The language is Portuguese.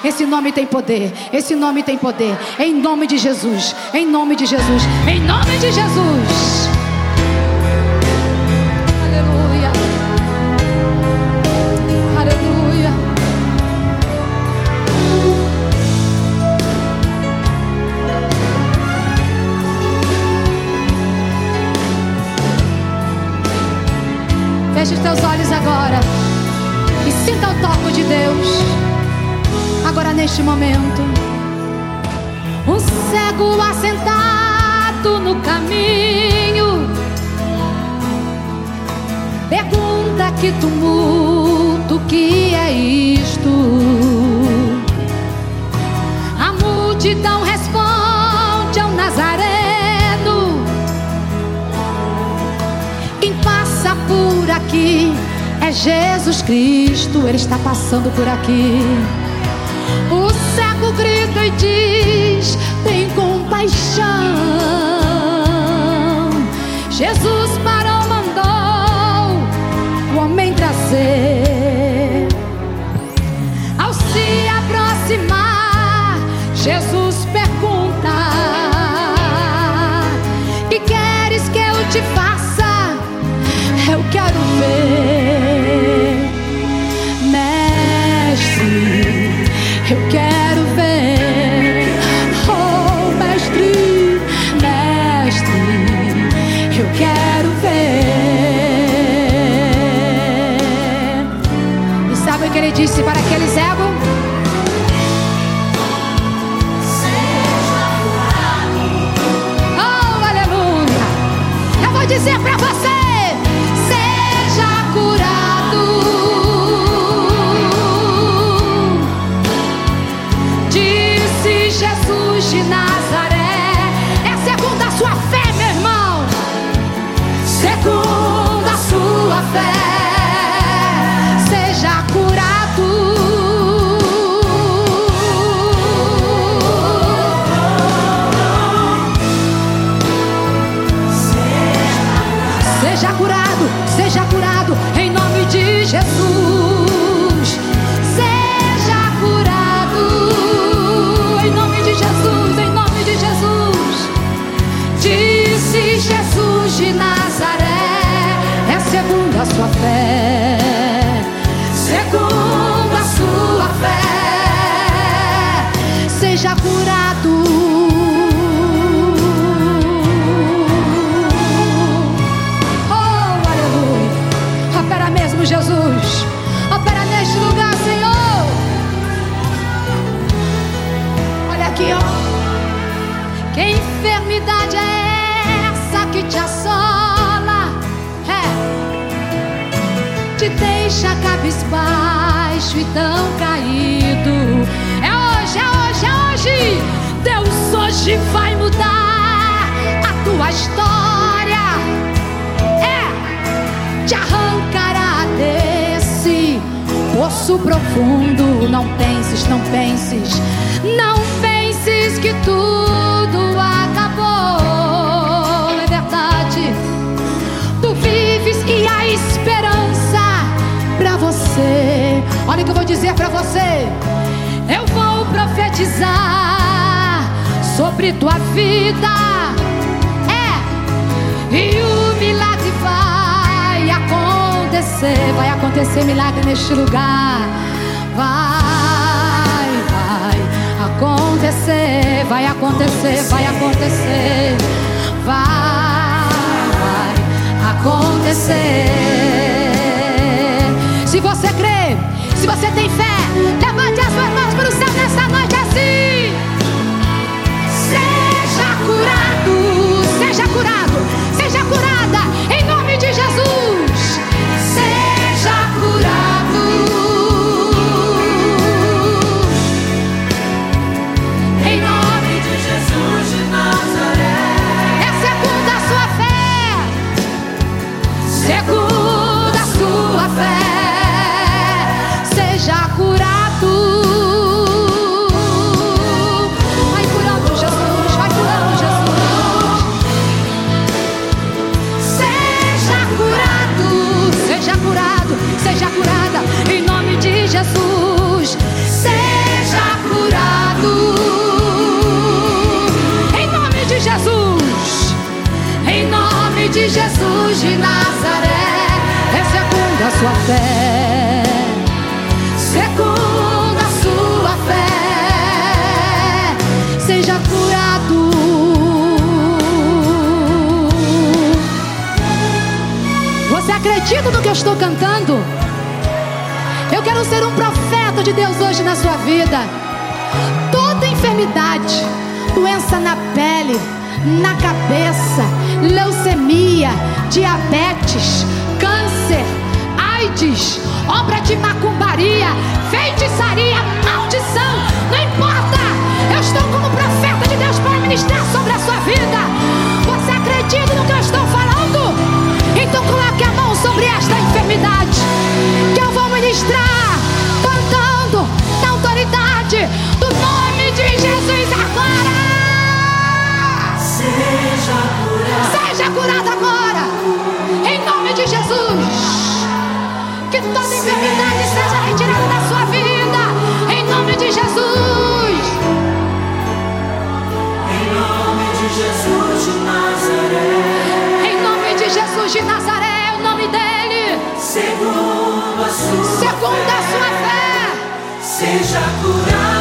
Esse nome tem poder. Esse nome tem poder. Em nome de Jesus. Em nome de Jesus. Em nome de Jesus. Aleluia. Aleluia. Feche os teus olhos agora e sinta o toque de Deus. Agora neste momento, um cego assentado no caminho pergunta: que tumulto, que é isto? A multidão responde ao Nazareno: quem passa por aqui é Jesus Cristo. Ele está passando por aqui. O cego grita e diz: tem compaixão. Jesus parou, mandou o homem trazer. Ao se aproximar, Jesus pergunta: que queres que eu te faça? Eu quero ver, mestre, eu quero ver. Oh, mestre, mestre, eu quero ver. E sabe o que ele disse para aquele cego? Oh, aleluia. Eu vou dizer para você: de Nazaré. É segundo a sua fé, meu irmão. Segundo a sua fé, seja curado. Seja curado, seja curado, em nome de Jesus. Seja curado, em nome de Jesus, em nome de Jesus. Disse Jesus de Nazaré, é segundo a sua fé, segundo a sua fé, seja curado. Oh, aleluia. Opera mesmo, Jesus. Opera neste lugar, Senhor. Olha aqui, ó. Que enfermidade é essa que te assola? Te deixa cabisbaixo e tão caído. É hoje, é hoje, é hoje. Deus hoje vai mudar a tua história. Te arrancará desse poço profundo. Não penses, não penses, não penses que tudo acabou. É verdade. Tu vives e há esperança pra você. Olha o que eu vou dizer pra você. Eu vou profetizar sobre tua vida. E o milagre vai acontecer. Vai acontecer milagre neste lugar. Vai acontecer, vai acontecer, vai acontecer, vai acontecer. Se você crê, se você tem fé, levante as suas mãos para o céu nessa noite assim. Seja curado, seja curado, seja curada, em nome de Jesus. Seja curado. Em nome de Jesus de Nazaré. É segundo a sua fé. Segundo a sua fé. Seja curado. de Jesus de Nazaré, é segundo a sua fé, segundo a sua fé, seja curado. Você acredita no que eu estou cantando? Eu quero ser um profeta de Deus hoje na sua vida. Toda enfermidade, doença na pele, na cabeça, leucemia, diabetes, câncer, AIDS, obra de macumbaria, feitiçaria, maldição, não importa. Eu estou como profeta de Deus para ministrar sobre a sua vida. Você acredita no que eu estou falando? Então coloque a mão sobre esta enfermidade, que eu vou ministrar cantando na autoridade do nome de Jesus agora. Seja curado agora, em nome de Jesus. Que toda enfermidade seja retirada da sua vida, em nome de Jesus. Em nome de Jesus de Nazaré. Em nome de Jesus de Nazaré, é o nome dele. Segundo a sua fé, seja curado.